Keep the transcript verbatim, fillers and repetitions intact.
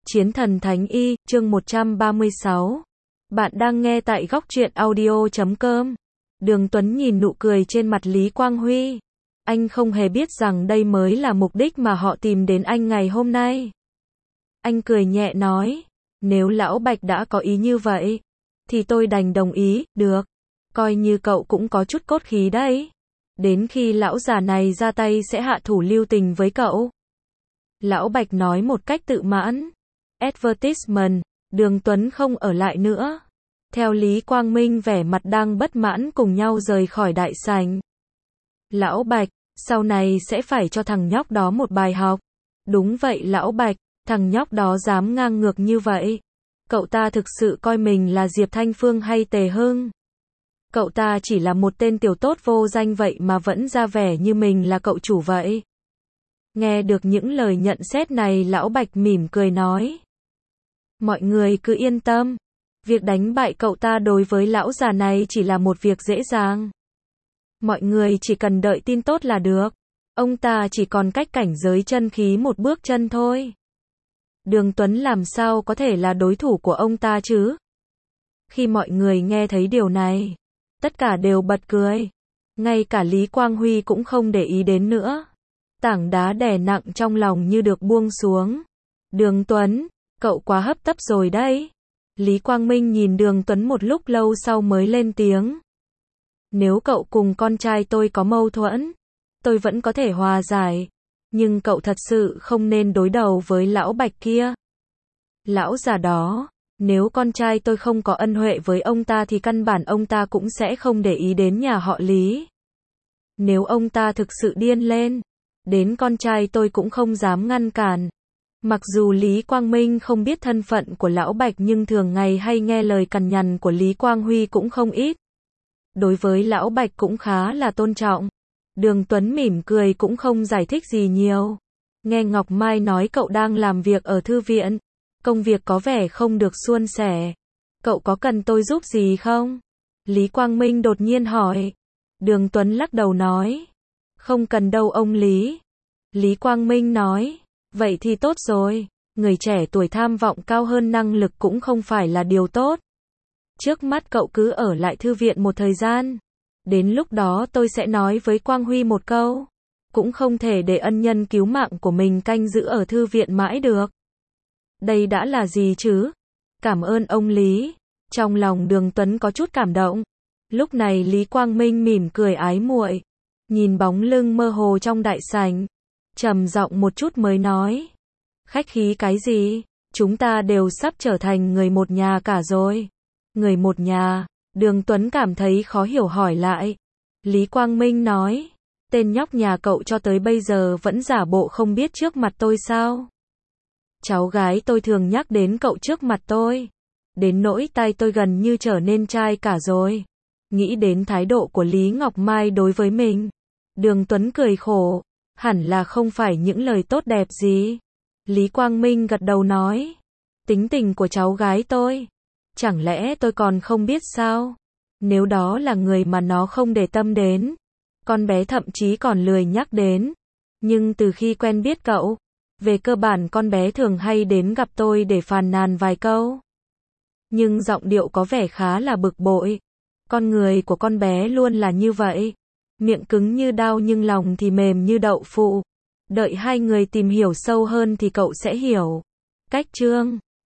Chiến thần Thánh Y, chương một trăm ba mươi sáu. Bạn đang nghe tại góc truyện audio chấm com. Đường Tuấn nhìn nụ cười trên mặt Lý Quang Huy. Anh không hề biết rằng đây mới là mục đích mà họ tìm đến anh ngày hôm nay. Anh cười nhẹ nói, nếu Lão Bạch đã có ý như vậy, thì tôi đành đồng ý, được. Coi như cậu cũng có chút cốt khí đấy. Đến khi lão già này ra tay sẽ hạ thủ lưu tình với cậu. Lão Bạch nói một cách tự mãn. Advertisement, Đường Tuấn không ở lại nữa. Theo Lý Quang Minh vẻ mặt đang bất mãn cùng nhau rời khỏi đại sảnh. Lão Bạch, sau này sẽ phải cho thằng nhóc đó một bài học. Đúng vậy Lão Bạch, thằng nhóc đó dám ngang ngược như vậy. Cậu ta thực sự coi mình là Diệp Thanh Phương hay Tề Hưng? Cậu ta chỉ là một tên tiểu tốt vô danh vậy mà vẫn ra vẻ như mình là cậu chủ vậy. Nghe được những lời nhận xét này, Lão Bạch mỉm cười nói. Mọi người cứ yên tâm. Việc đánh bại cậu ta đối với lão già này chỉ là một việc dễ dàng. Mọi người chỉ cần đợi tin tốt là được. Ông ta chỉ còn cách cảnh giới chân khí một bước chân thôi. Đường Tuấn làm sao có thể là đối thủ của ông ta chứ? Khi mọi người nghe thấy điều này, tất cả đều bật cười. Ngay cả Lý Quang Huy cũng không để ý đến nữa. Tảng đá đè nặng trong lòng như được buông xuống. Đường Tuấn, cậu quá hấp tấp rồi đấy. Lý Quang Minh nhìn Đường Tuấn một lúc lâu sau mới lên tiếng. Nếu cậu cùng con trai tôi có mâu thuẫn, tôi vẫn có thể hòa giải. Nhưng cậu thật sự không nên đối đầu với lão Bạch kia. Lão già đó, nếu con trai tôi không có ân huệ với ông ta thì căn bản ông ta cũng sẽ không để ý đến nhà họ Lý. Nếu ông ta thực sự điên lên, đến con trai tôi cũng không dám ngăn cản. Mặc dù Lý Quang Minh không biết thân phận của Lão Bạch nhưng thường ngày hay nghe lời cằn nhằn của Lý Quang Huy cũng không ít. Đối với Lão Bạch cũng khá là tôn trọng. Đường Tuấn mỉm cười cũng không giải thích gì nhiều. Nghe Ngọc Mai nói cậu đang làm việc ở thư viện. Công việc có vẻ không được suôn sẻ. Cậu có cần tôi giúp gì không? Lý Quang Minh đột nhiên hỏi. Đường Tuấn lắc đầu nói. Không cần đâu ông Lý. Lý Quang Minh nói. Vậy thì tốt rồi. Người trẻ tuổi tham vọng cao hơn năng lực cũng không phải là điều tốt. Trước mắt cậu cứ ở lại thư viện một thời gian. Đến lúc đó tôi sẽ nói với Quang Huy một câu. Cũng không thể để ân nhân cứu mạng của mình canh giữ ở thư viện mãi được. Đây đã là gì chứ? Cảm ơn ông Lý. Trong lòng Đường Tuấn có chút cảm động. Lúc này Lý Quang Minh mỉm cười ái muội, nhìn bóng lưng mơ hồ trong đại sảnh, trầm giọng một chút mới nói. Khách khí cái gì? Chúng ta đều sắp trở thành người một nhà cả rồi. Người một nhà? Đường Tuấn cảm thấy khó hiểu hỏi lại. Lý Quang Minh nói. Tên nhóc nhà cậu cho tới bây giờ vẫn giả bộ không biết trước mặt tôi sao? Cháu gái tôi thường nhắc đến cậu trước mặt tôi. Đến nỗi tai tôi gần như trở nên trai cả rồi. Nghĩ đến thái độ của Lý Ngọc Mai đối với mình. Đường Tuấn cười khổ. Hẳn là không phải những lời tốt đẹp gì. Lý Quang Minh gật đầu nói. Tính tình của cháu gái tôi. Chẳng lẽ tôi còn không biết sao? Nếu đó là người mà nó không để tâm đến. Con bé thậm chí còn lười nhắc đến. Nhưng từ khi quen biết cậu, về cơ bản con bé thường hay đến gặp tôi để phàn nàn vài câu. Nhưng giọng điệu có vẻ khá là bực bội. Con người của con bé luôn là như vậy. Miệng cứng như đao nhưng lòng thì mềm như đậu phụ. Đợi hai người tìm hiểu sâu hơn thì cậu sẽ hiểu. Cách chương